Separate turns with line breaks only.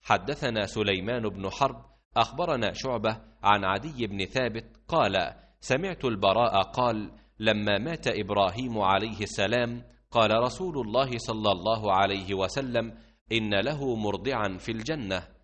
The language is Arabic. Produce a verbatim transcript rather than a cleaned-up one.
حدثنا سليمان بن حرب أخبرنا شعبة عن عدي بن ثابت قال: سمعت البراء قال: لما مات إبراهيم عليه السلام قال رسول الله صلى الله عليه وسلم: إن له مرضعا في الجنة